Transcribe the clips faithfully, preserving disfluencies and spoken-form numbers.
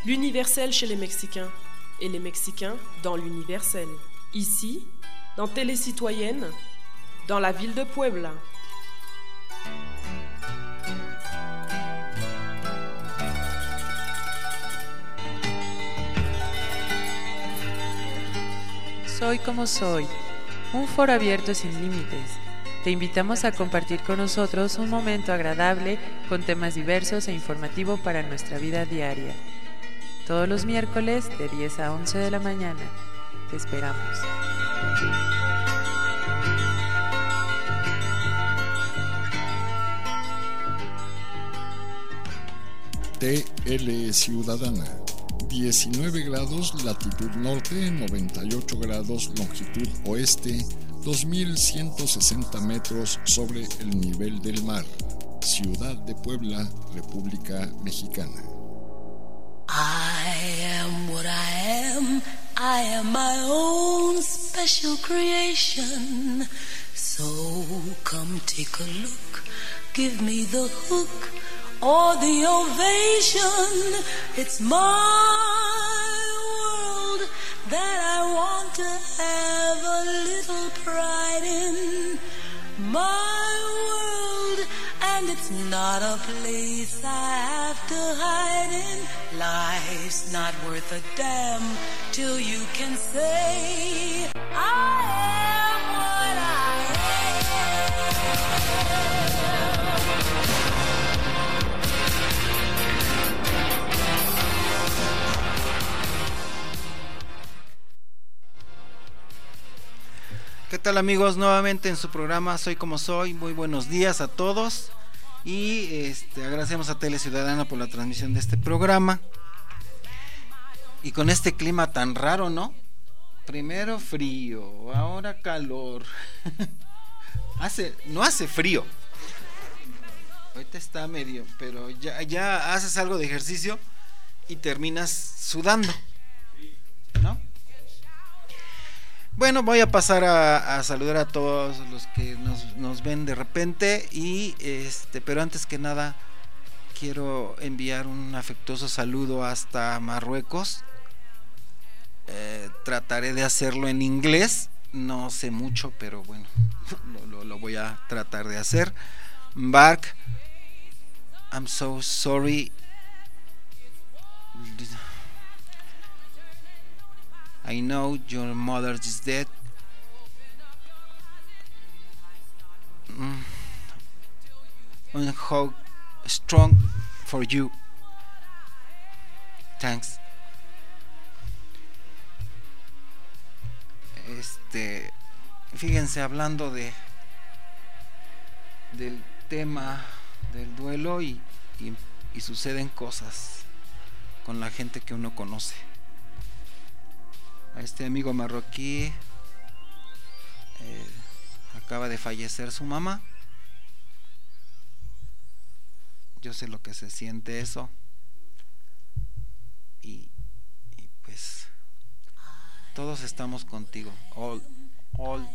L'universel chez les Mexicains et les Mexicains dans l'universel. Ici, dans Télécitoyenne, dans la ville de Puebla. Soy como soy, un foro abierto sin límites. Te invitamos a compartir con nosotros un momento agradable con temas diversos e informativo para nuestra vida diaria. Todos los miércoles de diez a once de la mañana. Te esperamos. T L Ciudadana. diecinueve grados latitud norte, noventa y ocho grados longitud oeste, dos mil ciento sesenta metros sobre el nivel del mar. Ciudad de Puebla, República Mexicana. I am what I am. I am my own special creation. So come take a look. Give me the hook or the ovation. It's my world that I want to have a little pride in. My world, and it's not a place I have to hide in. Life's not worth a damn till you can say I am what I ¿Qué tal, amigos? Nuevamente en su programa Soy como soy. Muy buenos días a todos. Y este, agradecemos a Tele Ciudadana por la transmisión de este programa. Y con este clima tan raro, ¿no? Primero frío, ahora calor. hace, no hace frío. Ahorita está medio, pero ya, ya haces algo de ejercicio y terminas sudando, ¿no? Bueno, voy a pasar a, a saludar a todos los que nos, nos ven de repente y este, pero antes que nada quiero enviar un afectuoso saludo hasta Marruecos. Eh, trataré de hacerlo en inglés, no sé mucho, pero bueno, lo, lo, lo voy a tratar de hacer. Bark, I'm so sorry. I know your mother is dead. Mm. And how strong for you. Thanks. Este, fíjense, hablando de del tema del duelo y, y, y suceden cosas con la gente que uno conoce. A este amigo marroquí eh, acaba de fallecer su mamá. Yo sé lo que se siente eso. Y, y pues todos estamos contigo. All, all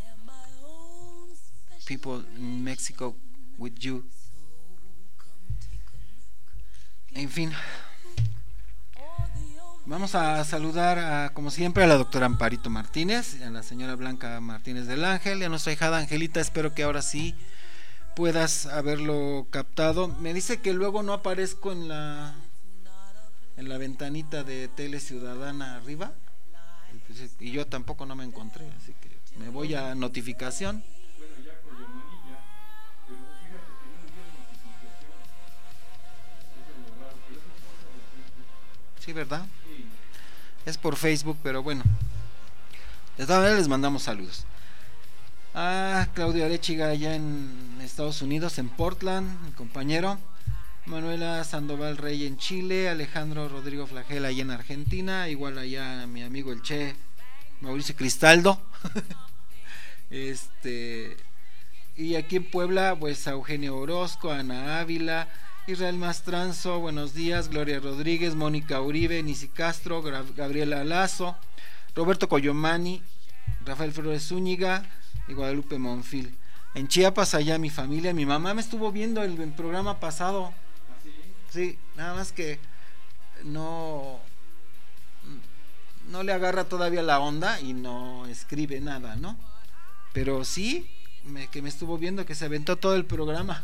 people in Mexico with you. En fin. Vamos a saludar a, como siempre, a la doctora Amparito Martínez, a la señora Blanca Martínez del Ángel y a nuestra hijada Angelita. Espero que ahora sí puedas haberlo captado. Me dice que luego no aparezco en la en la ventanita de Tele Ciudadana arriba, y, pues, y yo tampoco no me encontré, así que me voy a notificación. Sí, ¿verdad? Es por Facebook, pero bueno. De todas maneras les mandamos saludos. A Claudio Arechiga allá en Estados Unidos, en Portland, mi compañero. Manuela Sandoval Rey en Chile. Alejandro Rodrigo Flagel allá en Argentina. Igual allá mi amigo el Che Mauricio Cristaldo. Este. Y aquí en Puebla, pues a Eugenio Orozco, Ana Ávila, Israel Mastranzo, buenos días, Gloria Rodríguez, Mónica Uribe, Nisi Castro, Gabriela Lazo, Roberto Coyomani, Rafael Flores Zúñiga y Guadalupe Monfil. En Chiapas, allá mi familia, mi mamá me estuvo viendo el, el programa pasado. Sí, nada más que no no le agarra todavía la onda y no escribe nada, ¿no? Pero sí, me, que me estuvo viendo que se aventó todo el programa.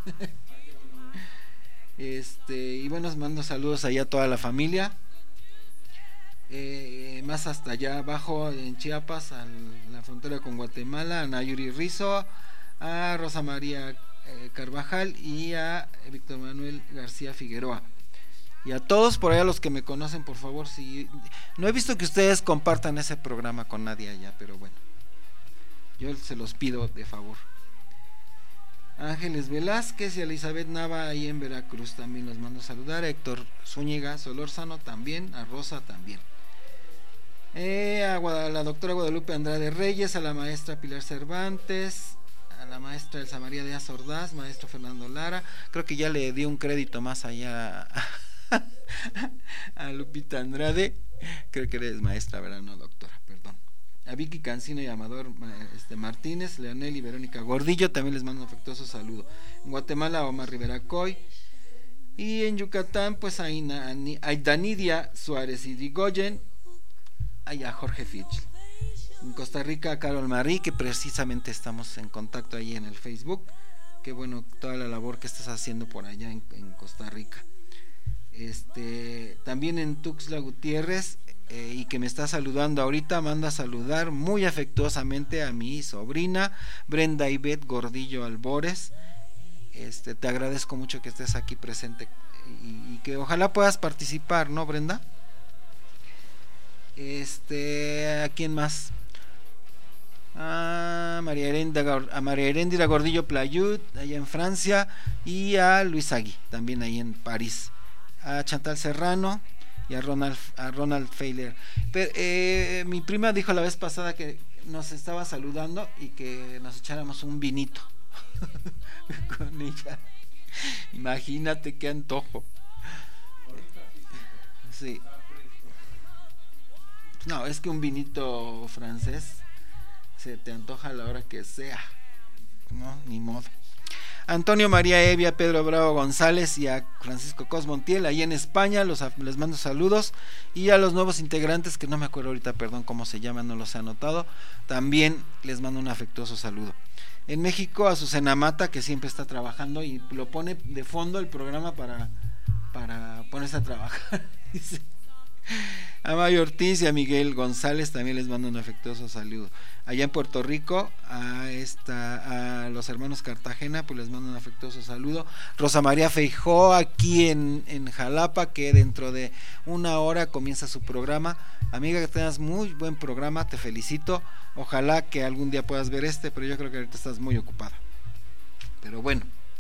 Este, y bueno, os mando saludos allá a toda la familia. Eh, más hasta allá abajo en Chiapas, a la frontera con Guatemala, a Nayuri Rizo, a Rosa María eh, Carvajal y a Víctor Manuel García Figueroa. Y a todos por allá los que me conocen, por favor, si no he visto que ustedes compartan ese programa con nadie allá, pero bueno, yo se los pido de favor. Ángeles Velázquez y Elizabeth Nava ahí en Veracruz también los mando a saludar. A Héctor Zúñiga Solórzano también, a Rosa también. Eh, a, Guada, a la doctora Guadalupe Andrade Reyes, a la maestra Pilar Cervantes, a la maestra Elsa María Díaz Ordaz, maestro Fernando Lara. Creo que ya le di un crédito más allá a Lupita Andrade. Creo que eres maestra, ¿verdad? No, doctora, perdón. A Vicky Cancino y Amador este, Martínez, Leonel y Verónica Gordillo también les mando un afectuoso saludo. En Guatemala a Omar Rivera Coy. Y en Yucatán pues a, Ina, a Danidia Suárez y Digoyen, y a Jorge Fitch. En Costa Rica a Carol Marí, que precisamente estamos en contacto ahí en el Facebook. Qué bueno toda la labor que estás haciendo por allá en, en Costa Rica. Este, también en Tuxtla Gutiérrez, eh, y que me está saludando ahorita, manda a saludar muy afectuosamente a mi sobrina Brenda Ivette Gordillo Albores. Este, te agradezco mucho que estés aquí presente y, y que ojalá puedas participar, ¿no, Brenda? Este, ¿a quién más? A María Heréndira, a María Heréndira Gordillo Playut, allá en Francia, y a Luis Agui, también ahí en París. A Chantal Serrano y a Ronald, a Ronald Feiler. Pero, eh, mi prima dijo la vez pasada que nos estaba saludando y que nos echáramos un vinito con ella. Imagínate qué antojo. Sí. No, es que un vinito francés se te antoja a la hora que sea. No, ni modo. Antonio María Evia, Pedro Bravo González y a Francisco Cos Montiel ahí en España, los, les mando saludos. Y a los nuevos integrantes, que no me acuerdo ahorita, perdón, cómo se llaman, no los he anotado, también les mando un afectuoso saludo. En México a Susana Mata, que siempre está trabajando y lo pone de fondo el programa para, para ponerse a trabajar. Dice. A Mayo Ortiz y a Miguel González también les mando un afectuoso saludo. Allá en Puerto Rico a esta a los hermanos Cartagena pues les mando un afectuoso saludo. Rosa María Feijó aquí en, en Jalapa, que dentro de una hora comienza su programa. Amiga, que tengas muy buen programa, te felicito. Ojalá que algún día puedas ver este, pero yo creo que ahorita estás muy ocupada. Pero bueno,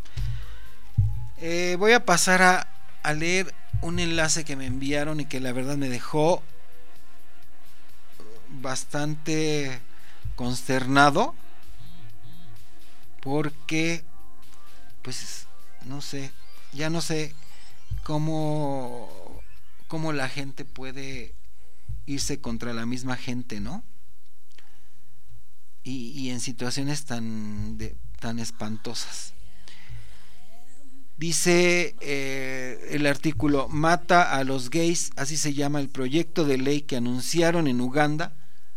eh, voy a pasar a, a leer un enlace que me enviaron y que la verdad me dejó bastante consternado, porque pues no sé, ya no sé cómo cómo la gente puede irse contra la misma gente, ¿no? Y, y en situaciones tan de, tan espantosas. Dice eh, el artículo: mata a los gays, así se llama el proyecto de ley que anunciaron en Uganda.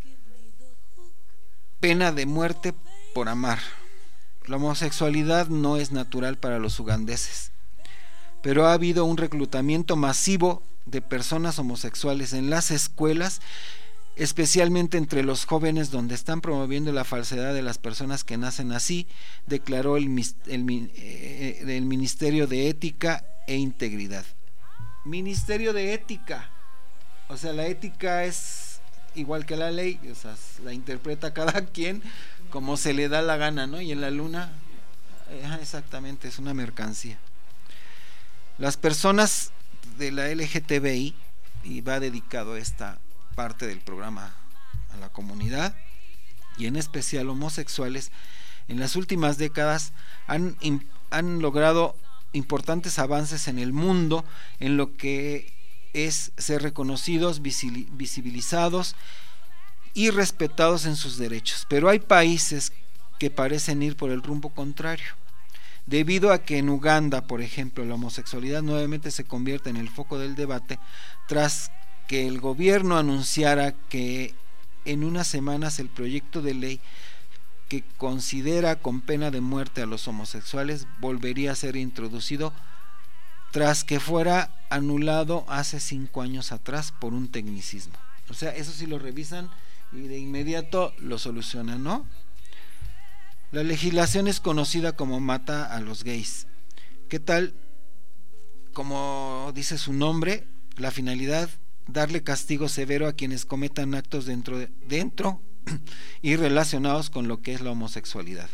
Pena de muerte por amar. La homosexualidad no es natural para los ugandeses, pero ha habido un reclutamiento masivo de personas homosexuales en las escuelas, especialmente entre los jóvenes, donde están promoviendo la falsedad de las personas que nacen así, declaró el, el, eh, el Ministerio de Ética e Integridad. Ministerio de Ética, o sea, la ética es igual que la ley, o sea, la interpreta cada quien como se le da la gana, ¿no? Y en la luna, eh, exactamente, es una mercancía. Las personas de la L G T B I, y va dedicado esta parte del programa a la comunidad, y en especial homosexuales, en las últimas décadas han, han logrado importantes avances en el mundo en lo que es ser reconocidos, visibilizados y respetados en sus derechos. Pero hay países que parecen ir por el rumbo contrario, debido a que en Uganda, por ejemplo, la homosexualidad nuevamente se convierte en el foco del debate tras que el gobierno anunciara que en unas semanas el proyecto de ley que considera con pena de muerte a los homosexuales volvería a ser introducido tras que fuera anulado hace cinco años atrás por un tecnicismo. O sea, eso sí lo revisan y de inmediato lo solucionan, ¿no? La legislación es conocida como mata a los gays. ¿Qué tal? Como dice su nombre, la finalidad, darle castigo severo a quienes cometan actos dentro, de, dentro y relacionados con lo que es la homosexualidad.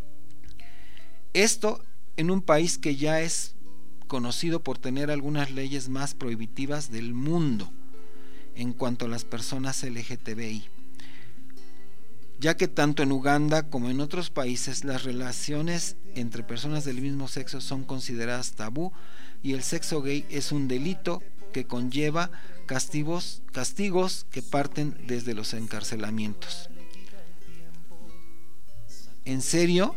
Esto en un país que ya es conocido por tener algunas leyes más prohibitivas del mundo en cuanto a las personas L G T B I, ya que tanto en Uganda como en otros países las relaciones entre personas del mismo sexo son consideradas tabú y el sexo gay es un delito que conlleva castigos, castigos que parten desde los encarcelamientos. ¿En serio?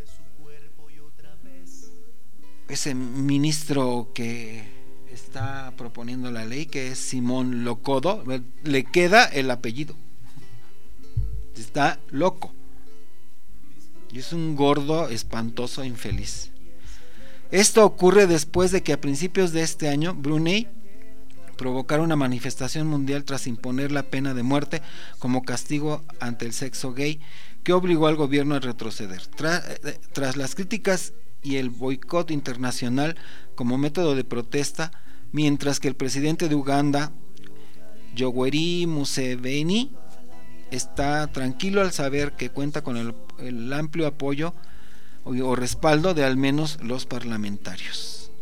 Ese ministro que está proponiendo la ley, que es Simón Lokodo, le queda el apellido. Está loco. Y es un gordo espantoso infeliz. Esto ocurre después de que a principios de este año Brunei provocara una manifestación mundial tras imponer la pena de muerte como castigo ante el sexo gay, que obligó al gobierno a retroceder. Tra- tras las críticas y el boicot internacional como método de protesta, mientras que el presidente de Uganda, Yoweri Museveni, está tranquilo al saber que cuenta con el, el amplio apoyo o, o respaldo de al menos los parlamentarios.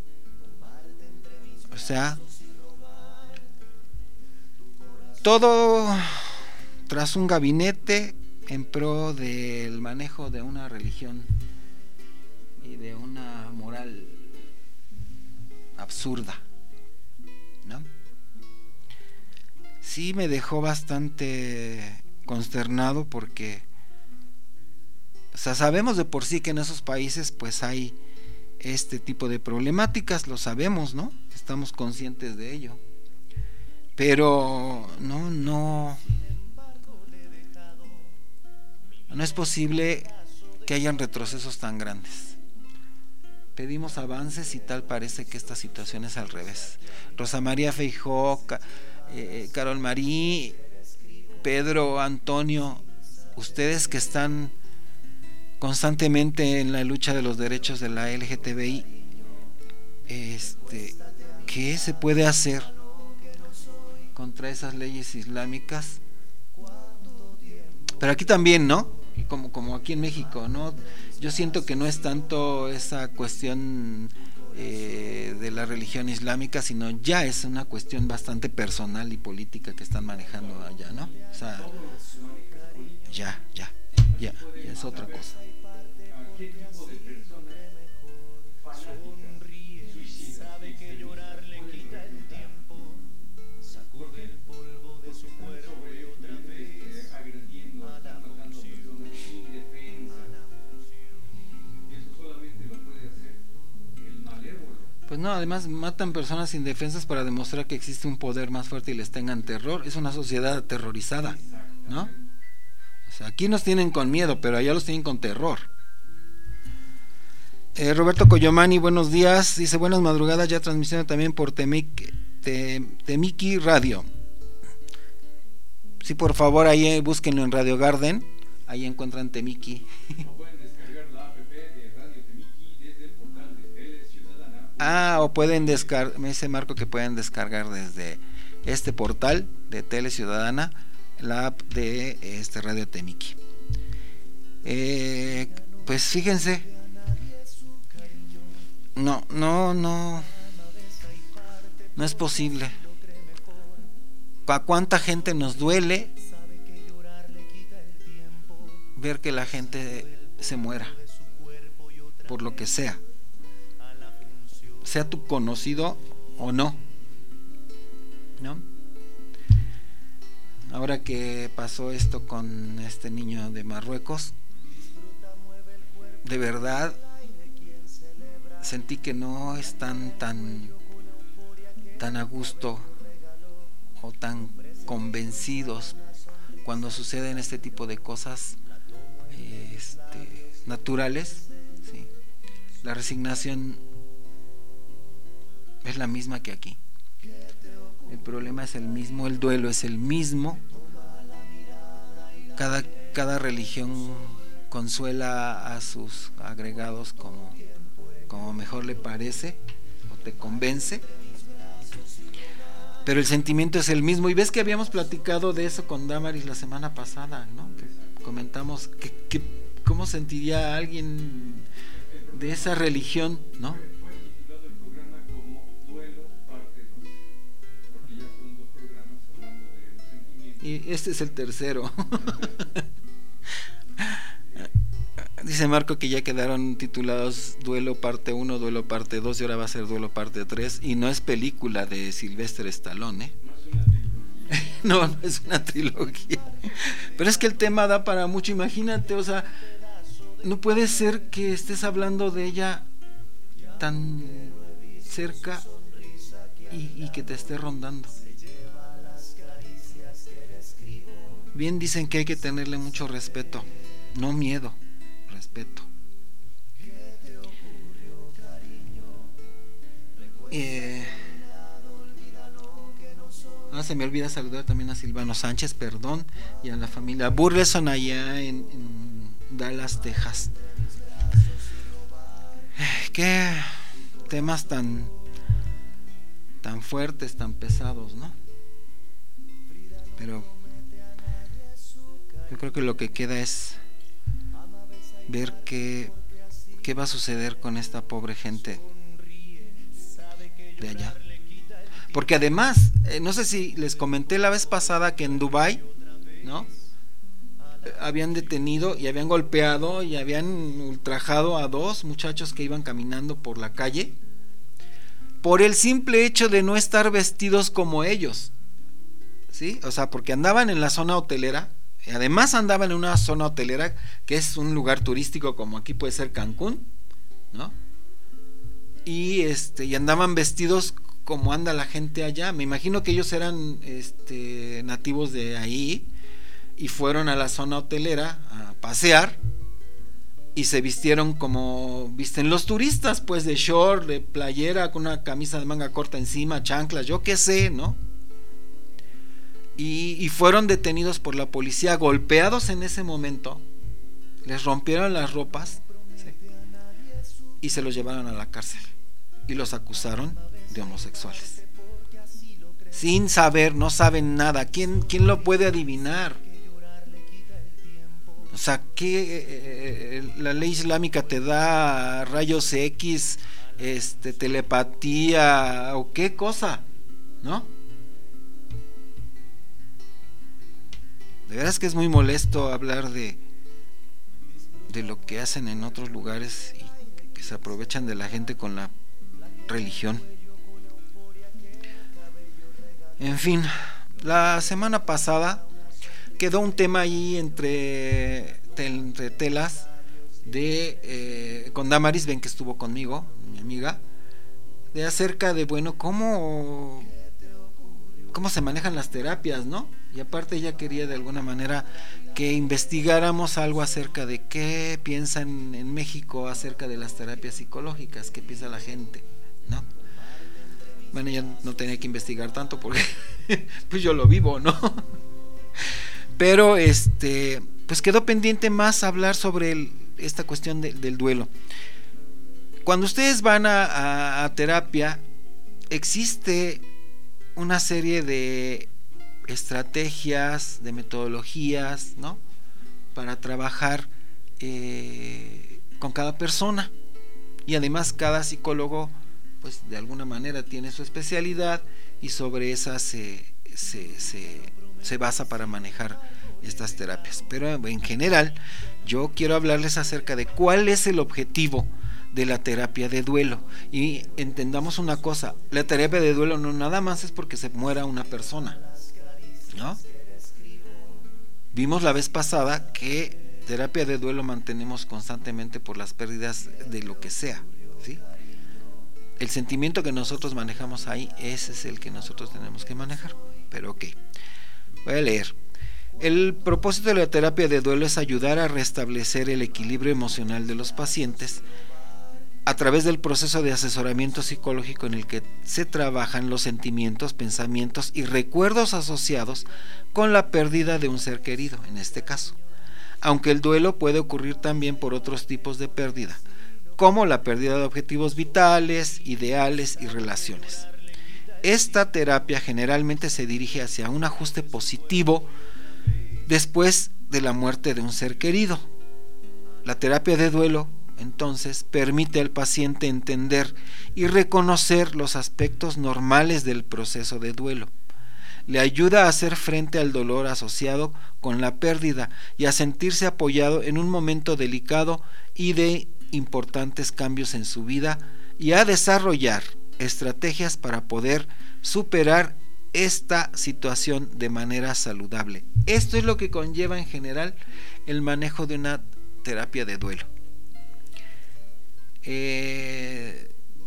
O sea, todo tras un gabinete en pro del manejo de una religión y de una moral absurda, ¿no? Sí me dejó bastante consternado porque, o sea, sabemos de por sí que en esos países pues hay este tipo de problemáticas, lo sabemos, ¿no? Estamos conscientes de ello. Pero no, no, no es posible que hayan retrocesos tan grandes. Pedimos avances y tal parece que esta situación es al revés. Rosa María Feijóo, eh, Carol Marí, Pedro, Antonio, ustedes que están constantemente en la lucha de los derechos de la L G T B I, este, ¿qué se puede hacer contra esas leyes islámicas? Pero aquí también, ¿no? Como, como aquí en México, ¿no? Yo siento que no es tanto esa cuestión eh, de la religión islámica, sino ya es una cuestión bastante personal y política que están manejando allá, ¿no? O sea, ya, ya, ya, ya es otra cosa. ¿Qué tipo de personas fanáticas, suicidas, sabe que llorar le quita el tiempo, sacude el polvo de su cuerpo y otra vez agrediendo, matando personas indefensas? Y eso solamente lo puede hacer el malévolo. Pues no, además matan personas indefensas para demostrar que existe un poder más fuerte y les tengan terror. Es una sociedad aterrorizada, ¿no? O sea, aquí nos tienen con miedo, pero allá los tienen con terror. Eh, Roberto Coyomani, buenos días. Dice, buenas madrugadas, ya transmisión también por Temic, Te, Temiki Radio. Sí, por favor, ahí búsquenlo en Radio Garden. Ahí encuentran Temiki. O pueden descargar la app de Radio Temiki desde el portal de Tele Ciudadana. Ah, o pueden descargar, me dice Marco que pueden descargar desde este portal de Tele Ciudadana la app de este Radio Temiki. Eh, pues fíjense, no, no, no, no es posible. ¿A cuánta gente nos duele ver que la gente se muera por lo que sea, sea tu conocido o no, ¿no? Ahora que pasó esto con este niño de Marruecos, de verdad sentí que no están tan tan a gusto o tan convencidos cuando suceden este tipo de cosas este, naturales, ¿sí? La resignación es la misma que aquí. El problema es el mismo, el duelo es el mismo. Cada, cada religión consuela a sus agregados como, como mejor le parece o te convence, pero el sentimiento es el mismo. Y ves que habíamos platicado de eso con Damaris la semana pasada, ¿no? Que comentamos que, que cómo sentiría alguien de esa religión, ¿no? Y este es el tercero. Dice Marco que ya quedaron titulados Duelo parte uno, Duelo parte dos y ahora va a ser Duelo parte tres. Y no es película de Sylvester Stallone, ¿eh? No, no es una trilogía. Pero es que el tema da para mucho. Imagínate, o sea, no puede ser que estés hablando de ella tan cerca y, y que te esté rondando. Bien dicen que hay que tenerle mucho respeto, no miedo, respeto. Eh, ah, se me olvida saludar también a Silvano Sánchez, perdón, y a la familia Burleson allá en, en Dallas, Texas. Eh, qué temas tan, tan fuertes, tan pesados, ¿no? Pero yo creo que lo que queda es ver qué, qué va a suceder con esta pobre gente de allá. Porque además, eh, no sé si les comenté la vez pasada que en Dubái, ¿no? Eh, habían detenido y habían golpeado y habían ultrajado a dos muchachos que iban caminando por la calle por el simple hecho de no estar vestidos como ellos, ¿sí? O sea, porque andaban en la zona hotelera. Además andaban en una zona hotelera que es un lugar turístico como aquí puede ser Cancún, ¿no? Y este y andaban vestidos como anda la gente allá. Me imagino que ellos eran este nativos de ahí y fueron a la zona hotelera a pasear y se vistieron como visten los turistas, pues de short, de playera con una camisa de manga corta encima, chanclas, yo qué sé, ¿no? Y, y fueron detenidos por la policía, golpeados en ese momento, les rompieron las ropas, ¿sí? Y se los llevaron a la cárcel y los acusaron de homosexuales sin saber, no saben nada. ¿Quién, quién lo puede adivinar? O sea, que eh, la ley islámica te da rayos X, este, telepatía o qué cosa, ¿no? De veras que es muy molesto hablar de de lo que hacen en otros lugares y que se aprovechan de la gente con la religión. En fin, la semana pasada quedó un tema ahí entre, entre telas de eh, con Damaris, ven que estuvo conmigo, mi amiga, de acerca de bueno cómo cómo se manejan las terapias, ¿no? Y aparte ella quería de alguna manera que investigáramos algo acerca de qué piensan en México acerca de las terapias psicológicas, qué piensa la gente, ¿no? Bueno, ella no tenía que investigar tanto porque pues yo lo vivo, ¿no? Pero este, pues quedó pendiente más hablar sobre el, esta cuestión de, del duelo. Cuando ustedes van a, a, a terapia, existe una serie de estrategias, de metodologías, ¿no? Para trabajar eh, con cada persona. Y además cada psicólogo, pues de alguna manera tiene su especialidad y sobre esa se, se, se, se basa para manejar estas terapias. Pero en general, yo quiero hablarles acerca de cuál es el objetivo de la terapia de duelo. Y entendamos una cosa, la terapia de duelo no nada más es porque se muera una persona, ¿no? Vimos la vez pasada que terapia de duelo mantenemos constantemente por las pérdidas de lo que sea, ¿sí? El sentimiento que nosotros manejamos ahí, ese es el que nosotros tenemos que manejar. Pero ok, voy a leer. El propósito de la terapia de duelo es ayudar a restablecer el equilibrio emocional de los pacientes a través del proceso de asesoramiento psicológico en el que se trabajan los sentimientos, pensamientos y recuerdos asociados con la pérdida de un ser querido, en este caso. Aunque el duelo puede ocurrir también por otros tipos de pérdida, como la pérdida de objetivos vitales, ideales y relaciones. Esta terapia generalmente se dirige hacia un ajuste positivo después de la muerte de un ser querido. La terapia de duelo, entonces, permite al paciente entender y reconocer los aspectos normales del proceso de duelo. Le ayuda a hacer frente al dolor asociado con la pérdida y a sentirse apoyado en un momento delicado y de importantes cambios en su vida, y a desarrollar estrategias para poder superar esta situación de manera saludable. Esto es lo que conlleva en general el manejo de una terapia de duelo. Eh,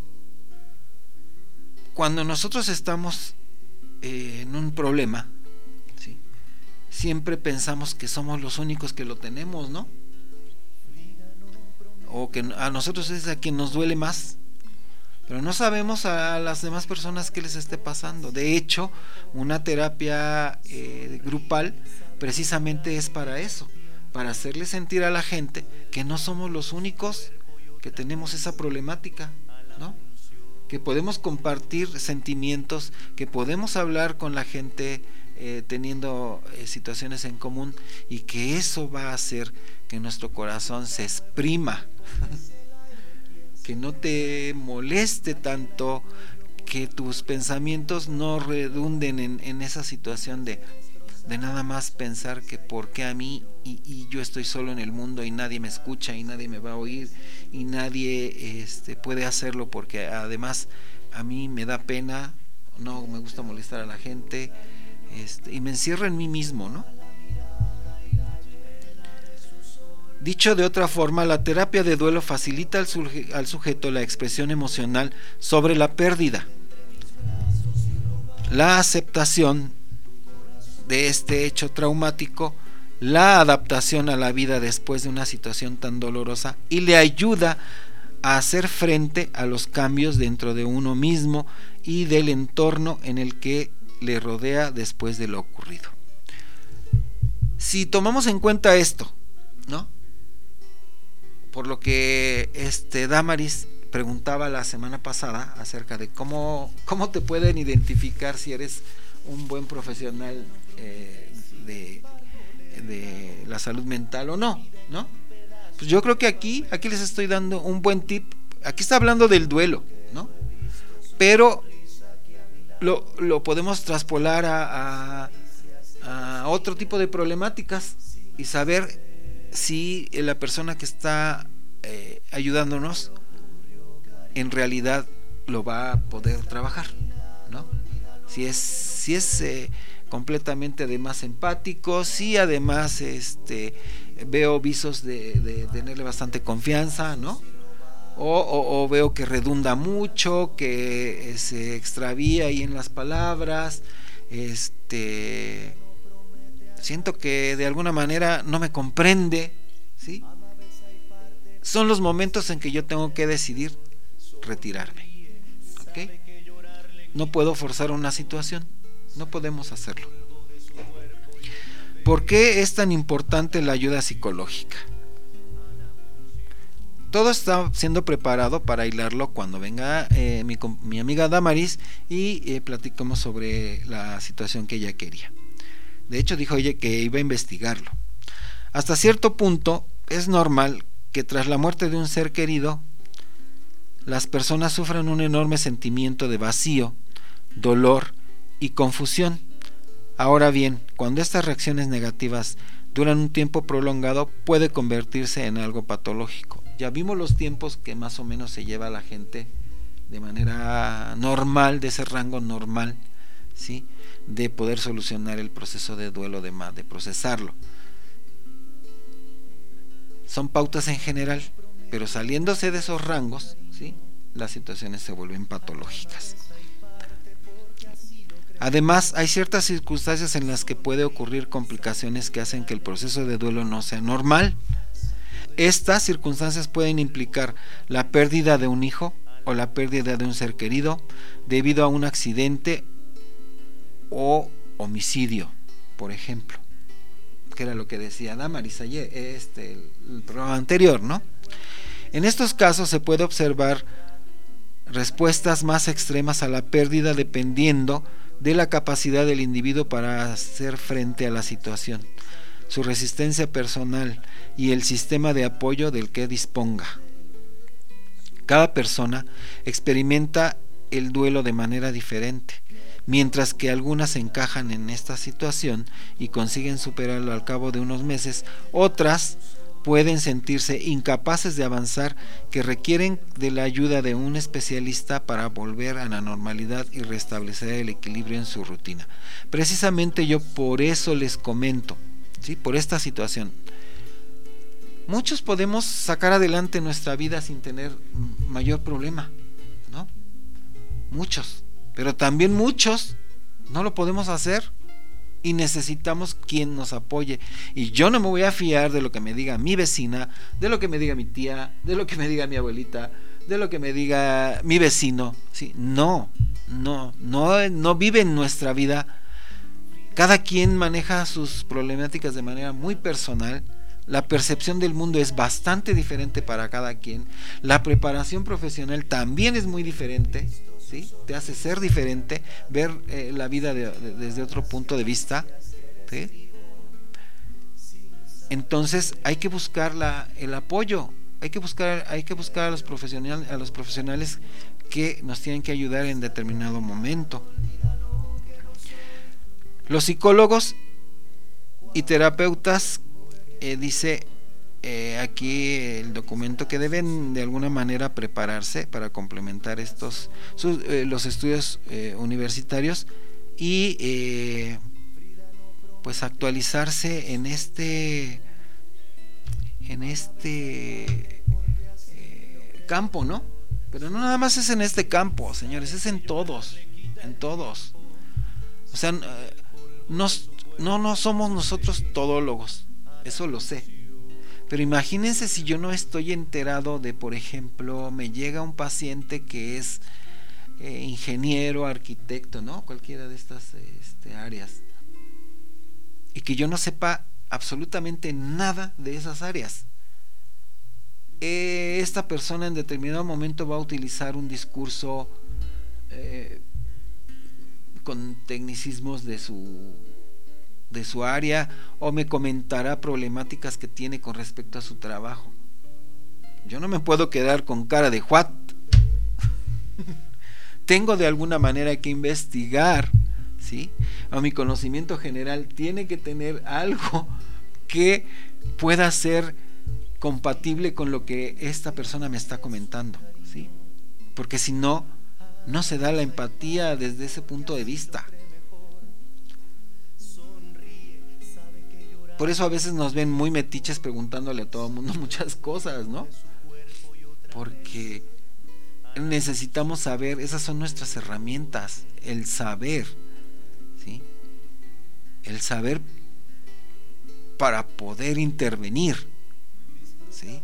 cuando nosotros estamos eh, en un problema, ¿sí?, siempre pensamos que somos los únicos que lo tenemos, ¿no? O que a nosotros es a quien nos duele más, pero no sabemos a las demás personas qué les esté pasando. De hecho, una terapia eh, grupal precisamente es para eso, para hacerle sentir a la gente que no somos los únicos que tenemos esa problemática, ¿no? Que podemos compartir sentimientos, que podemos hablar con la gente eh, teniendo eh, situaciones en común, y que eso va a hacer que nuestro corazón se exprima, que no te moleste tanto, que tus pensamientos no redunden en, en esa situación de, de nada más pensar que por qué a mí y, y yo estoy solo en el mundo y nadie me escucha y nadie me va a oír y nadie este, puede hacerlo porque además a mí me da pena, no me gusta molestar a la gente, este, y me encierro en mí mismo, ¿no? Dicho de otra forma, la terapia de duelo facilita al, suje- al sujeto la expresión emocional sobre la pérdida, la aceptación de este hecho traumático, la adaptación a la vida después de una situación tan dolorosa, y le ayuda a hacer frente a los cambios dentro de uno mismo y del entorno en el que le rodea después de lo ocurrido. Si tomamos en cuenta esto, ¿no?, por lo que este Damaris preguntaba la semana pasada acerca de cómo, cómo te pueden identificar si eres un buen profesional eh, de, de la salud mental o no, ¿no? Pues yo creo que aquí, aquí les estoy dando un buen tip. Aquí está hablando del duelo, ¿no? Pero lo, lo podemos traspolar a, a, a otro tipo de problemáticas y saber si la persona que está eh, ayudándonos en realidad lo va a poder trabajar, ¿no? Si es, si es eh, completamente además empático, si además este, veo visos de, de tenerle bastante confianza, ¿no? O, o, o veo que redunda mucho, que eh, se extravía ahí en las palabras, este... siento que de alguna manera no me comprende, ¿sí? Son los momentos en que yo tengo que decidir retirarme, ¿ok? No puedo forzar una situación, no podemos hacerlo. ¿Por qué es tan importante la ayuda psicológica? Todo está siendo preparado para hilarlo cuando venga eh, mi, mi amiga Damaris y eh, platicamos sobre la situación que ella quería. De hecho dijo ella que iba a investigarlo. Hasta cierto punto es normal que tras la muerte de un ser querido las personas sufran un enorme sentimiento de vacío, dolor y confusión. Ahora bien, cuando estas reacciones negativas duran un tiempo prolongado, puede convertirse en algo patológico. Ya vimos los tiempos que más o menos se lleva la gente de manera normal, de ese rango normal, ¿sí?, de poder solucionar el proceso de duelo, de, de procesarlo. Son pautas en general, pero saliéndose de esos rangos, ¿sí?, las situaciones se vuelven patológicas. Además, hay ciertas circunstancias en las que puede ocurrir complicaciones que hacen que el proceso de duelo no sea normal. Estas circunstancias pueden implicar la pérdida de un hijo o la pérdida de un ser querido debido a un accidente o homicidio, por ejemplo, que era lo que decía Damaris ayer, este, el, el programa anterior, ¿no? En estos casos se puede observar respuestas más extremas a la pérdida dependiendo de la capacidad del individuo para hacer frente a la situación, su resistencia personal y el sistema de apoyo del que disponga. Cada persona experimenta el duelo de manera diferente, mientras que algunas encajan en esta situación y consiguen superarlo al cabo de unos meses, otras pueden sentirse incapaces de avanzar, que requieren de la ayuda de un especialista para volver a la normalidad y restablecer el equilibrio en su rutina. Precisamente yo por eso les comento, ¿sí? Por esta situación. Muchos podemos sacar adelante nuestra vida sin tener mayor problema, ¿no? Muchos, pero también muchos no lo podemos hacer y necesitamos quien nos apoye. Y yo no me voy a fiar de lo que me diga mi vecina, de lo que me diga mi tía, de lo que me diga mi abuelita, de lo que me diga mi vecino, ¿sí? No, no, no, no viven nuestra vida. Cada quien maneja sus problemáticas de manera muy personal. La percepción del mundo es bastante diferente para cada quien. La preparación profesional también es muy diferente, ¿sí? Te hace ser diferente, ver eh, la vida de, de, desde otro punto de vista, ¿sí? Entonces hay que buscar la, el apoyo, hay que buscar, hay que buscar a los profesionales, a los profesionales que nos tienen que ayudar en determinado momento. Los psicólogos y terapeutas, eh, dice eh, aquí el documento, que deben de alguna manera prepararse para complementar estos sus, eh, los estudios eh, universitarios y eh, pues actualizarse en este en este eh, campo, ¿no? Pero no nada más es en este campo, señores, es en todos, en todos. O sea, nos, no, no somos nosotros todólogos, eso lo sé. Pero imagínense si yo no estoy enterado de, por ejemplo, me llega un paciente que es eh, ingeniero, arquitecto, ¿no? Cualquiera de estas este, áreas. Y que yo no sepa absolutamente nada de esas áreas. Eh, esta persona en determinado momento va a utilizar un discurso eh, con tecnicismos de su de su área, o me comentará problemáticas que tiene con respecto a su trabajo. Yo no me puedo quedar con cara de what. Tengo de alguna manera que investigar, ¿sí? O mi conocimiento general tiene que tener algo que pueda ser compatible con lo que esta persona me está comentando, ¿sí? Porque si no, no se da la empatía desde ese punto de vista. Por eso a veces nos ven muy metiches preguntándole a todo el mundo muchas cosas, ¿no? Porque necesitamos saber, esas son nuestras herramientas, el saber, ¿sí? El saber para poder intervenir, ¿sí?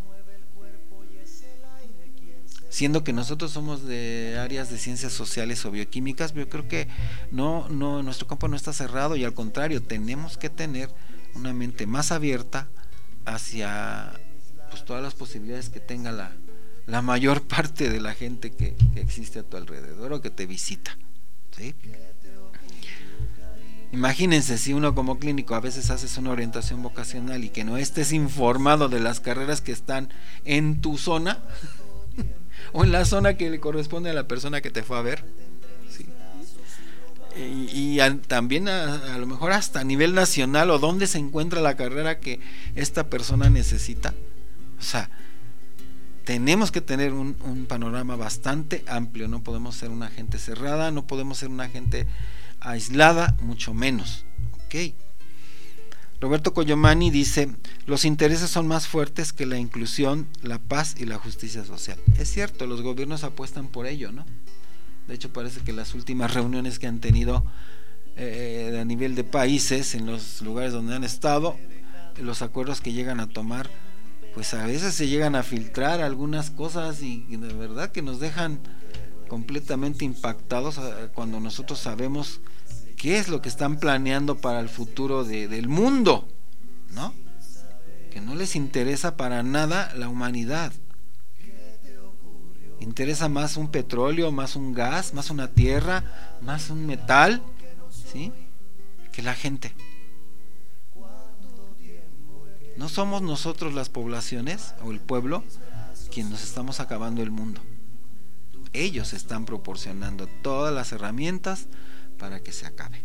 Siendo que nosotros somos de áreas de ciencias sociales o bioquímicas, yo creo que no, no, nuestro campo no está cerrado, y al contrario, tenemos que tener una mente más abierta hacia pues todas las posibilidades que tenga la, la mayor parte de la gente que, que existe a tu alrededor o que te visita, ¿sí? Imagínense si uno como clínico a veces haces una orientación vocacional y que no estés informado de las carreras que están en tu zona o en la zona que le corresponde a la persona que te fue a ver, ¿sí? Y, y a, también a, a lo mejor hasta a nivel nacional, o dónde se encuentra la carrera que esta persona necesita. O sea, tenemos que tener un, un panorama bastante amplio. No podemos ser una gente cerrada, no podemos ser una gente aislada, mucho menos, ¿ok? Roberto Coyomani dice: los intereses son más fuertes que la inclusión, la paz y la justicia social. Es cierto, los gobiernos apuestan por ello, ¿no? De hecho, parece que las últimas reuniones que han tenido eh, a nivel de países, en los lugares donde han estado, los acuerdos que llegan a tomar, pues a veces se llegan a filtrar algunas cosas y, y de verdad que nos dejan completamente impactados cuando nosotros sabemos qué es lo que están planeando para el futuro de, del mundo, ¿no? Que no les interesa para nada la humanidad. Interesa más un petróleo, más un gas, más una tierra, más un metal, ¿sí? Que la gente. No somos nosotros las poblaciones o el pueblo quienes nos estamos acabando el mundo. Ellos están proporcionando todas las herramientas para que se acabe.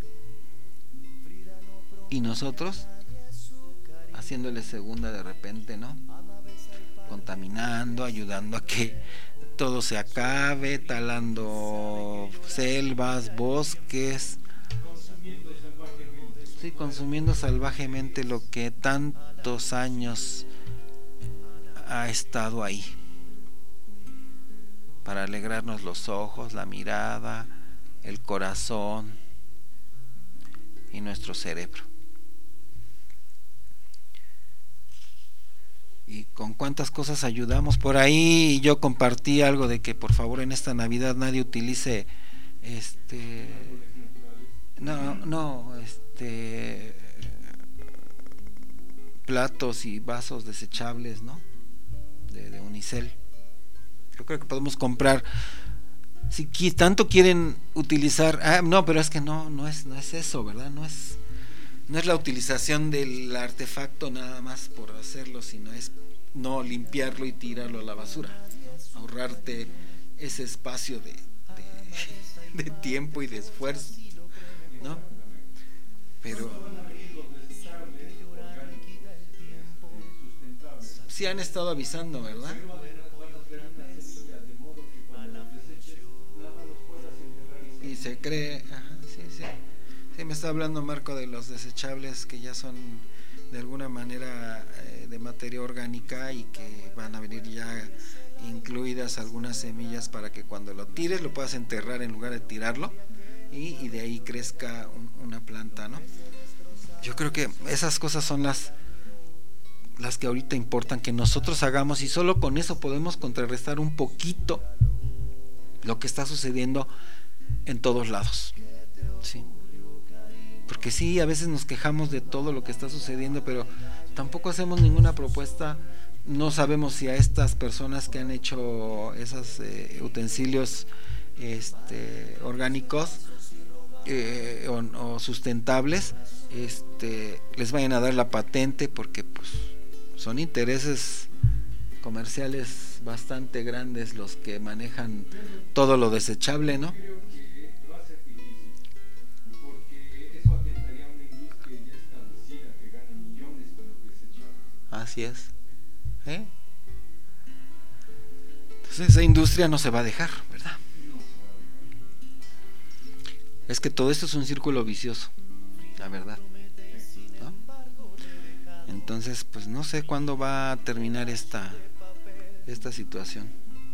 Y nosotros haciéndole segunda de repente, ¿no? Contaminando, ayudando a que todo se acabe, talando selvas, bosques, sí, consumiendo salvajemente lo que tantos años ha estado ahí, para alegrarnos los ojos, la mirada, el corazón y nuestro cerebro. Y con cuántas cosas ayudamos por ahí. Yo compartí algo de que por favor en esta Navidad nadie utilice este no no este platos y vasos desechables, ¿no? De, de unicel. Yo creo que podemos comprar, si tanto quieren utilizar, ah, no, pero es que no no es no es eso, ¿verdad? No es No es la utilización del artefacto nada más por hacerlo, sino es no limpiarlo y tirarlo a la basura, ¿no? Ahorrarte ese espacio de, de, de tiempo y de esfuerzo, ¿no? Pero sí han estado avisando, ¿verdad? Y se cree, ajá, sí, sí. Sí, me está hablando Marco de los desechables que ya son de alguna manera eh, de materia orgánica y que van a venir ya incluidas algunas semillas para que cuando lo tires lo puedas enterrar en lugar de tirarlo y, y de ahí crezca un, una planta, ¿no? Yo creo que esas cosas son las las que ahorita importan que nosotros hagamos, y solo con eso podemos contrarrestar un poquito lo que está sucediendo en todos lados, ¿sí? Porque sí, a veces nos quejamos de todo lo que está sucediendo, pero tampoco hacemos ninguna propuesta. No sabemos si a estas personas que han hecho esos eh, utensilios este, orgánicos eh, o, o sustentables este, les vayan a dar la patente, porque pues son intereses comerciales bastante grandes los que manejan todo lo desechable, ¿no? Así es, ¿eh? Entonces esa industria no se va a dejar, ¿verdad? Es que todo esto es un círculo vicioso, la verdad, ¿no? Entonces, pues no sé cuándo va a terminar esta esta situación.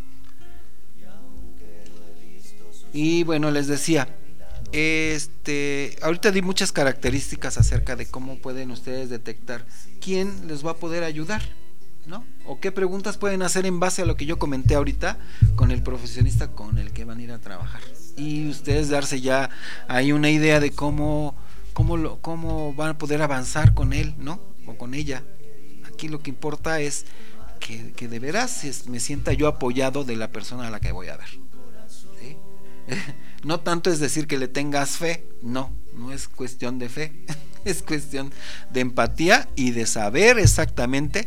Y bueno, les decía, Este, ahorita di muchas características acerca de cómo pueden ustedes detectar quién les va a poder ayudar, ¿no? O qué preguntas pueden hacer en base a lo que yo comenté ahorita con el profesionista con el que van a ir a trabajar. Y ustedes darse ya ahí una idea de cómo, cómo, lo, cómo van a poder avanzar con él, ¿no? O con ella. Aquí lo que importa es que, que de veras me sienta yo apoyado de la persona a la que voy a ver, ¿sí? No tanto es decir que le tengas fe, no, no es cuestión de fe, es cuestión de empatía y de saber exactamente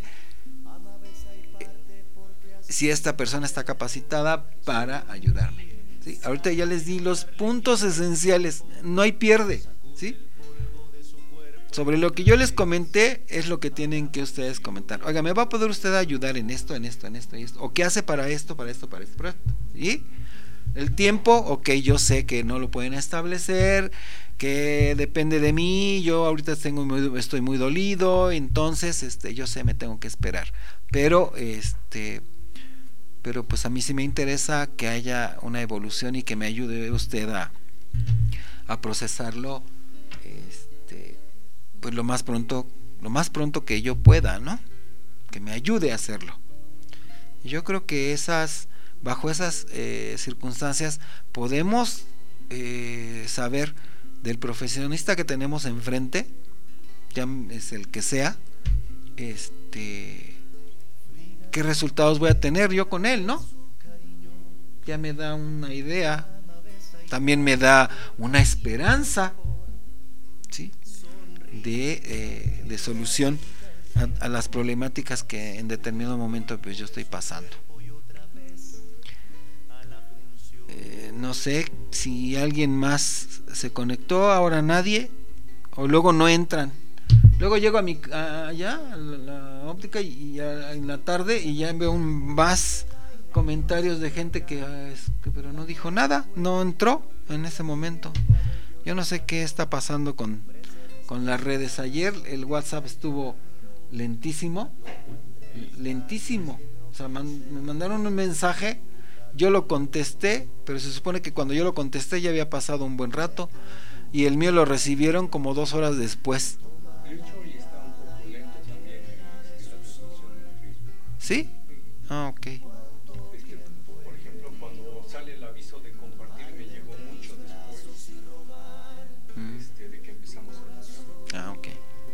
si esta persona está capacitada para ayudarme, ¿sí? Ahorita ya les di los puntos esenciales, no hay pierde, ¿sí? Sobre lo que yo les comenté es lo que tienen que ustedes comentar. Oiga, ¿me va a poder usted ayudar en esto, en esto, en esto y esto? ¿O qué hace para esto, para esto, para esto, para esto? ¿Sí? El tiempo, ok, yo sé que no lo pueden establecer, que depende de mí, yo ahorita tengo muy, estoy muy dolido, entonces este, yo sé, me tengo que esperar. Pero este pero pues a mí sí me interesa que haya una evolución y que me ayude usted a, a procesarlo este, pues lo más pronto, lo más pronto que yo pueda, ¿no? Que me ayude a hacerlo. Yo creo que esas bajo esas eh, circunstancias podemos eh, saber del profesionista que tenemos enfrente, ya es el que sea, este, qué resultados voy a tener yo con él, ¿no? Ya me da una idea, también me da una esperanza, ¿sí? de, eh, de solución a, a las problemáticas que en determinado momento pues yo estoy pasando. No sé si alguien más se conectó, ahora nadie, o luego no entran. Luego llego a mi allá a la, la óptica y, y a, en la tarde y ya veo un más comentarios de gente que, que pero no dijo nada, no entró en ese momento. Yo no sé qué está pasando con, con las redes. Ayer el WhatsApp estuvo lentísimo, lentísimo. O sea, man, me mandaron un mensaje. Yo lo contesté, pero se supone que cuando yo lo contesté ya había pasado un buen rato y el mío lo recibieron como dos horas después. De hecho, hoy está un poco lento también en la transmisión en Facebook. ¿Sí? Ah, ok. Es que, por ejemplo, cuando sale el aviso de compartir me llegó mucho después mm. este, de que empezamos a grabar. Ah, ok.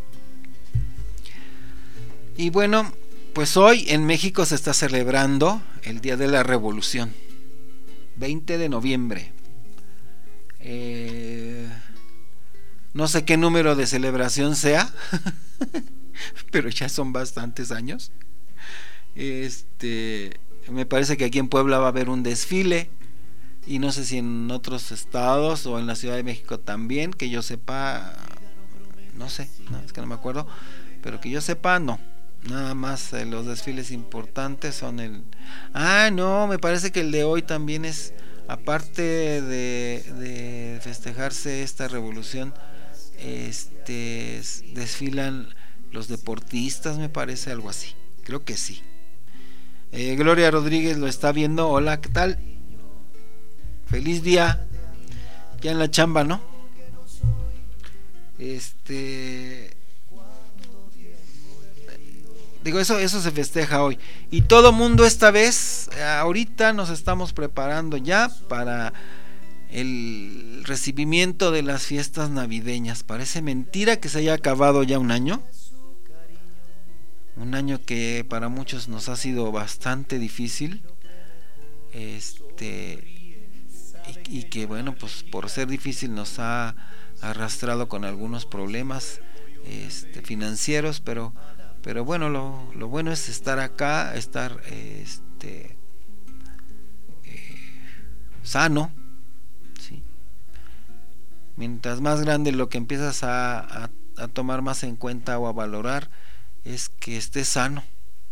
Y bueno, pues hoy en México se está celebrando el Día de la Revolución, veinte de noviembre. Eh, no sé qué número de celebración sea, pero ya son bastantes años. Este, me parece que aquí en Puebla va a haber un desfile, y no sé si en otros estados o en la Ciudad de México también, que yo sepa, no sé, no, es que no me acuerdo, pero que yo sepa, no. Nada más eh, los desfiles importantes son el... Ah, no, me parece que el de hoy también es, aparte de, de festejarse esta revolución, este desfilan los deportistas, me parece, algo así. Creo que sí. Eh, Gloria Rodríguez lo está viendo. Hola, ¿qué tal? Feliz día. Ya en la chamba, ¿no? Este... Digo, eso, eso se festeja hoy. Y todo mundo esta vez, ahorita nos estamos preparando ya para el recibimiento de las fiestas navideñas. Parece mentira que se haya acabado ya un año. Un año que para muchos nos ha sido bastante difícil. Este y, y que bueno, pues por ser difícil nos ha arrastrado con algunos problemas este, financieros, pero Pero bueno, lo, lo bueno es estar acá, estar este, eh, sano, ¿sí? Mientras más grande lo que empiezas a, a, a tomar más en cuenta o a valorar es que estés sano.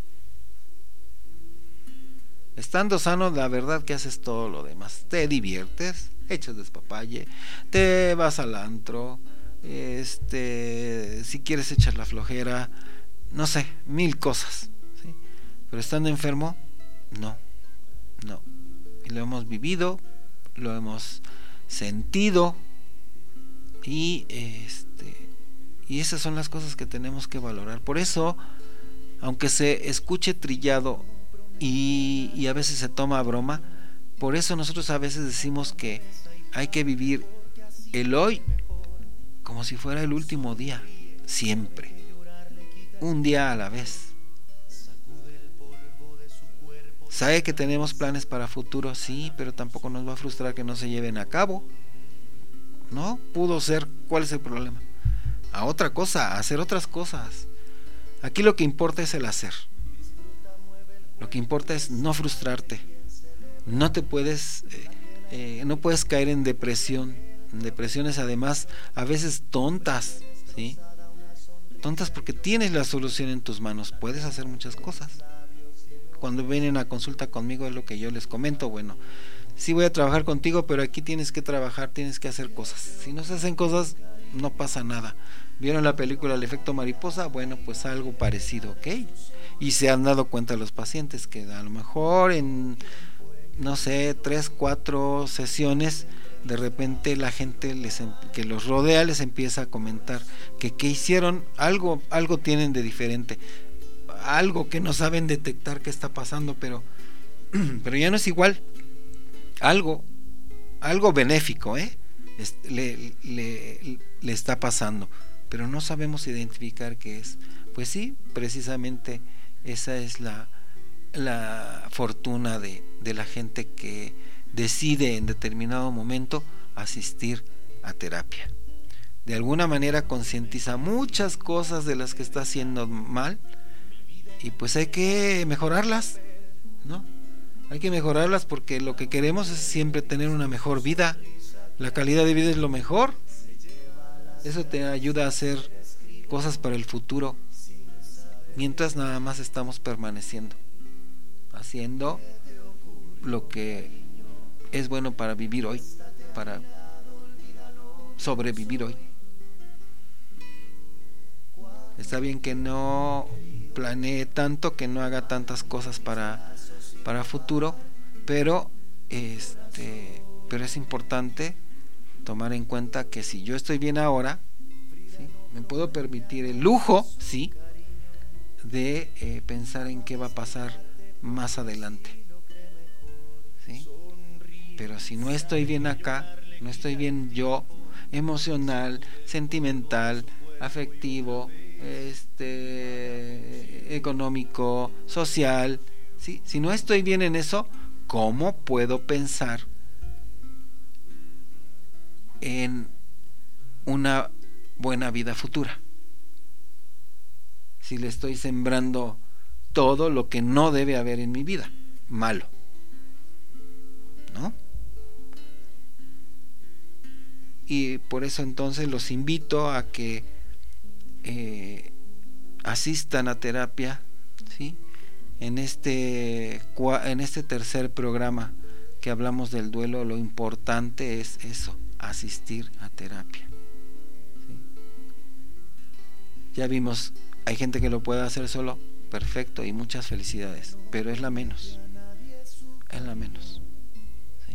Estando sano, la verdad que haces todo lo demás. Te diviertes, echas despapalle, te vas al antro, este, si quieres echar la flojera, no sé, mil cosas, ¿sí? Pero estando enfermo, no, no. Y lo hemos vivido, lo hemos sentido, y este, y esas son las cosas que tenemos que valorar. Por eso, aunque se escuche trillado y, y a veces se toma a broma, por eso nosotros a veces decimos que hay que vivir el hoy como si fuera el último día, siempre. Un día a la vez. Sabe que tenemos planes para futuro, sí, pero tampoco nos va a frustrar que no se lleven a cabo. No pudo ser. ¿Cuál es el problema? A otra cosa, a hacer otras cosas. Aquí lo que importa es el hacer. Lo que importa es no frustrarte. No te puedes, eh, eh, no puedes caer en depresión. En depresiones además a veces tontas, ¿sí? Tontas porque tienes la solución en tus manos, puedes hacer muchas cosas. Cuando vienen a consulta conmigo es lo que yo les comento. Bueno, sí voy a trabajar contigo, pero aquí tienes que trabajar, tienes que hacer cosas. Si no se hacen cosas, no pasa nada. ¿Vieron la película El efecto mariposa? Bueno, pues algo parecido, ¿ok? Y se han dado cuenta los pacientes que a lo mejor en, no sé, tres, cuatro sesiones, de repente la gente les, que los rodea les empieza a comentar que qué hicieron, algo, algo tienen de diferente, algo que no saben detectar qué está pasando, pero, pero ya no es igual, algo, algo benéfico, ¿eh? Es, le, le, le está pasando, pero no sabemos identificar qué es. Pues sí, precisamente esa es la, la fortuna de, de la gente que decide en determinado momento asistir a terapia. De alguna manera concientiza muchas cosas de las que está haciendo mal y pues hay que mejorarlas, ¿no? Hay que mejorarlas porque lo que queremos es siempre tener una mejor vida. La calidad de vida es lo mejor. Eso te ayuda a hacer cosas para el futuro, mientras nada más estamos permaneciendo, haciendo lo que es bueno para vivir hoy, para sobrevivir hoy. Está bien que no planee tanto, que no haga tantas cosas para, para futuro, pero este, pero es importante tomar en cuenta que si yo estoy bien ahora, ¿sí?, me puedo permitir el lujo, sí, de eh, pensar en qué va a pasar más adelante, ¿sí? Pero si no estoy bien acá, no estoy bien yo, emocional, sentimental, afectivo, este, económico, social, ¿sí? Si no estoy bien en eso, ¿cómo puedo pensar en una buena vida futura? Si le estoy sembrando todo lo que no debe haber en mi vida, malo, ¿no? Y por eso entonces los invito a que eh, asistan a terapia, ¿sí? En este, en este tercer programa que hablamos del duelo, lo importante es eso, asistir a terapia, ¿sí? Ya vimos, hay gente que lo puede hacer solo, perfecto, y muchas felicidades, pero es la menos, es la menos, ¿sí?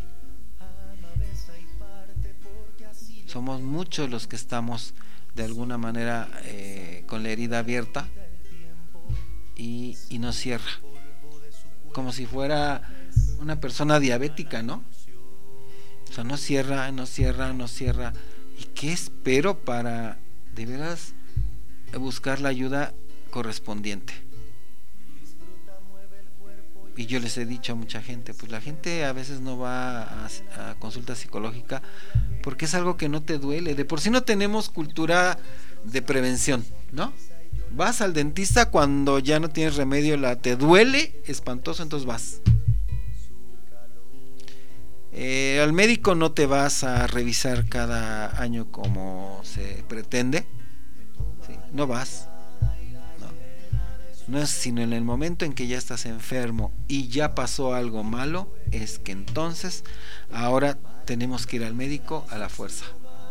Somos muchos los que estamos de alguna manera eh, con la herida abierta y, y no cierra, como si fuera una persona diabética, ¿no? O sea, no cierra, no cierra, no cierra. ¿Y qué espero para de veras buscar la ayuda correspondiente? Y yo les he dicho a mucha gente, pues la gente a veces no va a, a consulta psicológica porque es algo que no te duele. De por sí no tenemos cultura de prevención, ¿no? Vas al dentista cuando ya no tienes remedio, la te duele espantoso, entonces vas. Eh, al médico no te vas a revisar cada año como se pretende, ¿sí? No vas, no. No es sino en el momento en que ya estás enfermo y ya pasó algo malo, es que entonces ahora tenemos que ir al médico a la fuerza.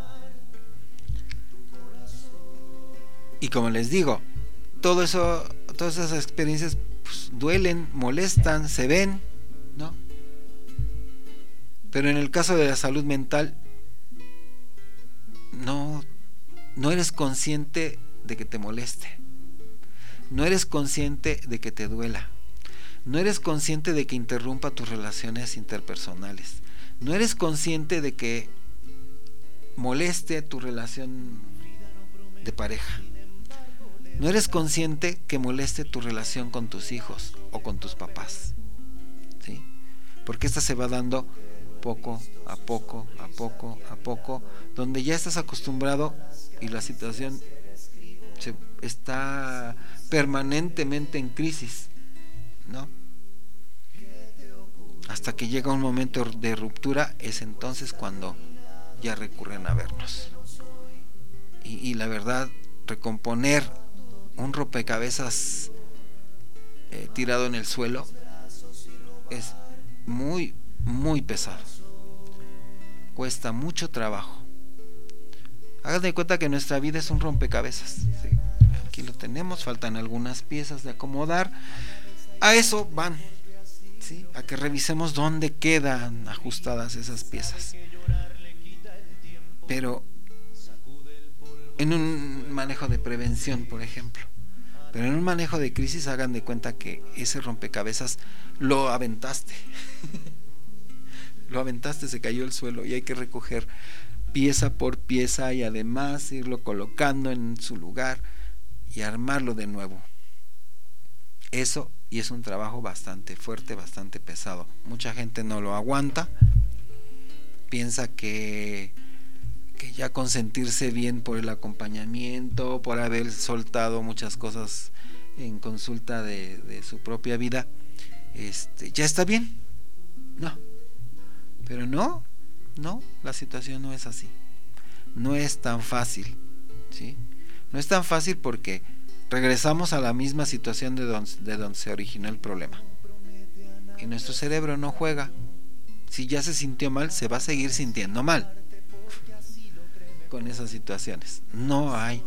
Y como les digo, todo eso, todas esas experiencias pues, duelen, molestan, se ven, ¿no? Pero en el caso de la salud mental, no, no eres consciente de que te moleste, no eres consciente de que te duela, no eres consciente de que interrumpa tus relaciones interpersonales, no eres consciente de que moleste tu relación de pareja, no eres consciente que moleste tu relación con tus hijos o con tus papás, ¿sí? Porque esta se va dando poco a poco, a poco, a poco, donde ya estás acostumbrado y la situación se está permanentemente en crisis, ¿no? Hasta que llega un momento de ruptura, es entonces cuando ya recurren a vernos. Y, y la verdad, recomponer un rompecabezas eh, tirado en el suelo es muy muy pesado, cuesta mucho trabajo. Hagan de cuenta que nuestra vida es un rompecabezas, ¿sí? Aquí lo tenemos, faltan algunas piezas de acomodar. A eso van, ¿sí? A que revisemos dónde quedan ajustadas esas piezas. Pero en un manejo de prevención, por ejemplo, pero en un manejo de crisis, hagan de cuenta que ese rompecabezas lo aventaste. Lo aventaste, se cayó al suelo y hay que recoger pieza por pieza y además irlo colocando en su lugar y armarlo de nuevo. Eso, y es un trabajo bastante fuerte, bastante pesado. Mucha gente no lo aguanta, piensa que que ya con sentirse bien por el acompañamiento, por haber soltado muchas cosas en consulta de, de su propia vida, este, ya está bien. No, pero no, no, la situación no es así. No es tan fácil, ¿sí? No es tan fácil porque regresamos a la misma situación de donde, de donde se originó el problema. Y nuestro cerebro no juega. Si ya se sintió mal, se va a seguir sintiendo mal con esas situaciones. No hay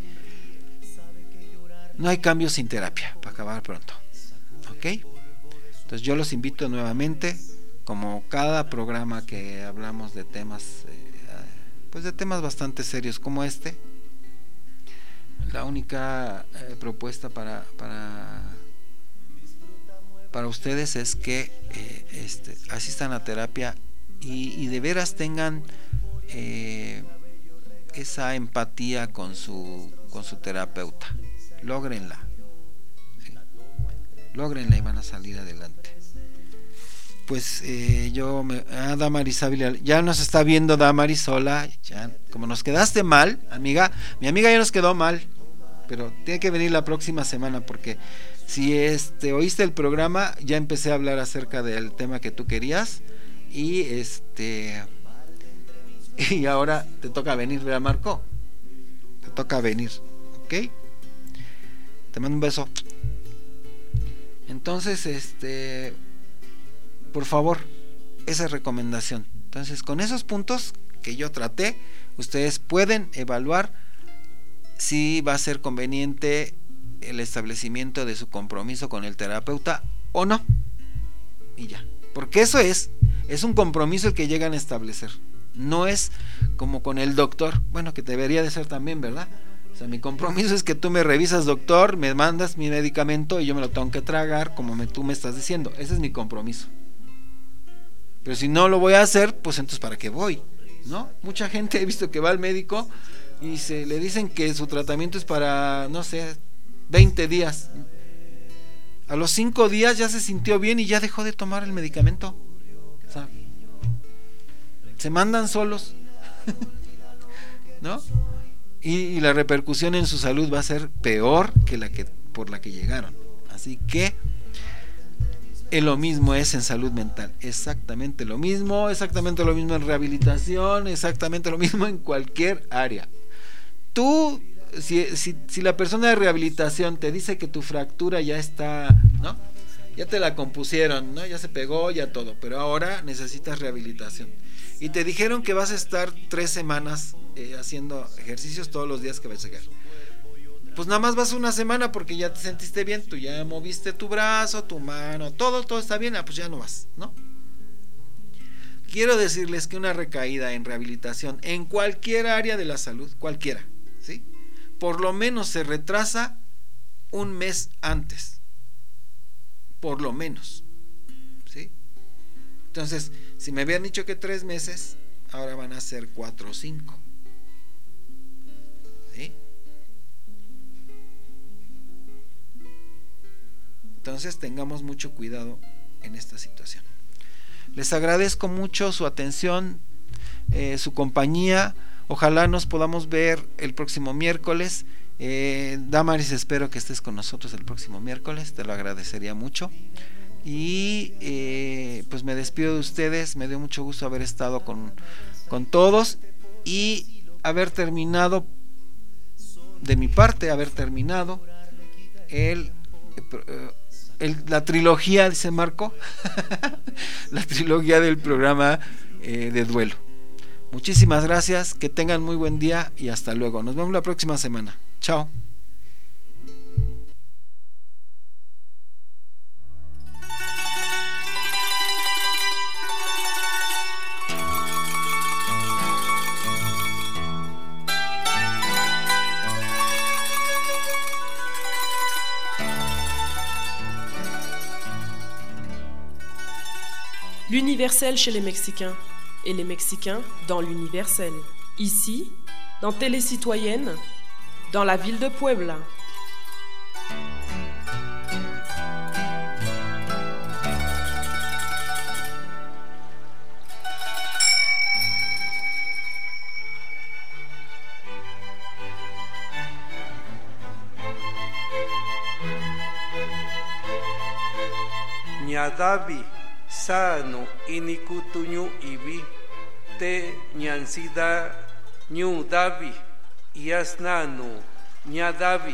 no hay cambios sin terapia, para acabar pronto, ¿ok? Entonces yo los invito nuevamente, como cada programa que hablamos de temas eh, pues de temas bastante serios como este, la única eh, propuesta para para para ustedes es que eh, este, asistan a terapia y, y de veras tengan eh, esa empatía con su con su terapeuta. Lógrenla, ¿sí? Lógrenla y van a salir adelante. Pues eh, yo me, ah, Damaris Ávila, ya nos está viendo Damaris. Hola, ya, como nos quedaste mal, amiga, mi amiga ya nos quedó mal, pero tiene que venir la próxima semana, porque si este oíste el programa, ya empecé a hablar acerca del tema que tú querías y este y ahora te toca venir, ¿verdad, Marco? Te toca venir, ¿ok? Te mando un beso. Entonces, este, por favor, esa recomendación. Entonces, con esos puntos que yo traté, ustedes pueden evaluar si va a ser conveniente el establecimiento de su compromiso con el terapeuta o no. Y ya. Porque eso es, es un compromiso el que llegan a establecer. No es como con el doctor, bueno, que debería de ser también, ¿verdad? O sea, mi compromiso es que tú me revisas, doctor, me mandas mi medicamento y yo me lo tengo que tragar como me, tú me estás diciendo. Ese es mi compromiso. Pero si no lo voy a hacer, pues entonces ¿para qué voy? ¿No? Mucha gente he visto que va al médico y se le dicen que su tratamiento es para, no sé, veinte días. A los cinco días ya se sintió bien y ya dejó de tomar el medicamento. O sea, se mandan solos, ¿no? Y, y la repercusión en su salud va a ser peor que la que por la que llegaron. Así que eh, lo mismo es en salud mental, exactamente lo mismo, exactamente lo mismo en rehabilitación, exactamente lo mismo en cualquier área. Tú, si, si, si la persona de rehabilitación te dice que tu fractura ya está, ¿no? Ya te la compusieron, ¿no? Ya se pegó, ya todo, pero ahora necesitas rehabilitación. Y te dijeron que vas a estar tres semanas eh, haciendo ejercicios todos los días que vas a llegar. Pues nada más vas una semana porque ya te sentiste bien, tú ya moviste tu brazo, tu mano, todo, todo está bien, ah, pues ya no vas, ¿no? Quiero decirles que una recaída en rehabilitación en cualquier área de la salud, cualquiera, ¿sí? Por lo menos se retrasa un mes antes, por lo menos, ¿sí? Entonces, si me habían dicho que tres meses, ahora van a ser cuatro o cinco, ¿sí? Entonces tengamos mucho cuidado en esta situación. Les agradezco mucho su atención, eh, su compañía. Ojalá nos podamos ver el próximo miércoles. eh, Damaris, espero que estés con nosotros el próximo miércoles, te lo agradecería mucho. Y eh, pues me despido de ustedes. Me dio mucho gusto haber estado con, con todos y haber terminado, de mi parte, haber terminado el, eh, el, la trilogía, dice Marco, la trilogía del programa eh, de duelo. Muchísimas gracias, que tengan muy buen día y hasta luego. Nos vemos la próxima semana. Chao. L'universel chez les Mexicains et les Mexicains dans l'universel. Ici, dans Télécitoyenne, dans la ville de Puebla. Ñadavi sano inikutuñu ibi te ñansida ñu davi yasnanu ñadavi.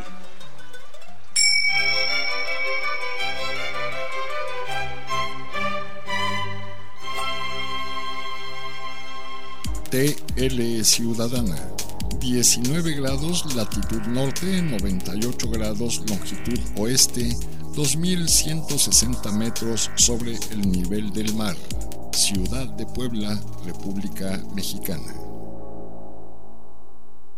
T L Ciudadana, diecinueve grados latitud norte, noventa y ocho grados longitud oeste, dos mil ciento sesenta metros sobre el nivel del mar. Ciudad de Puebla, República Mexicana.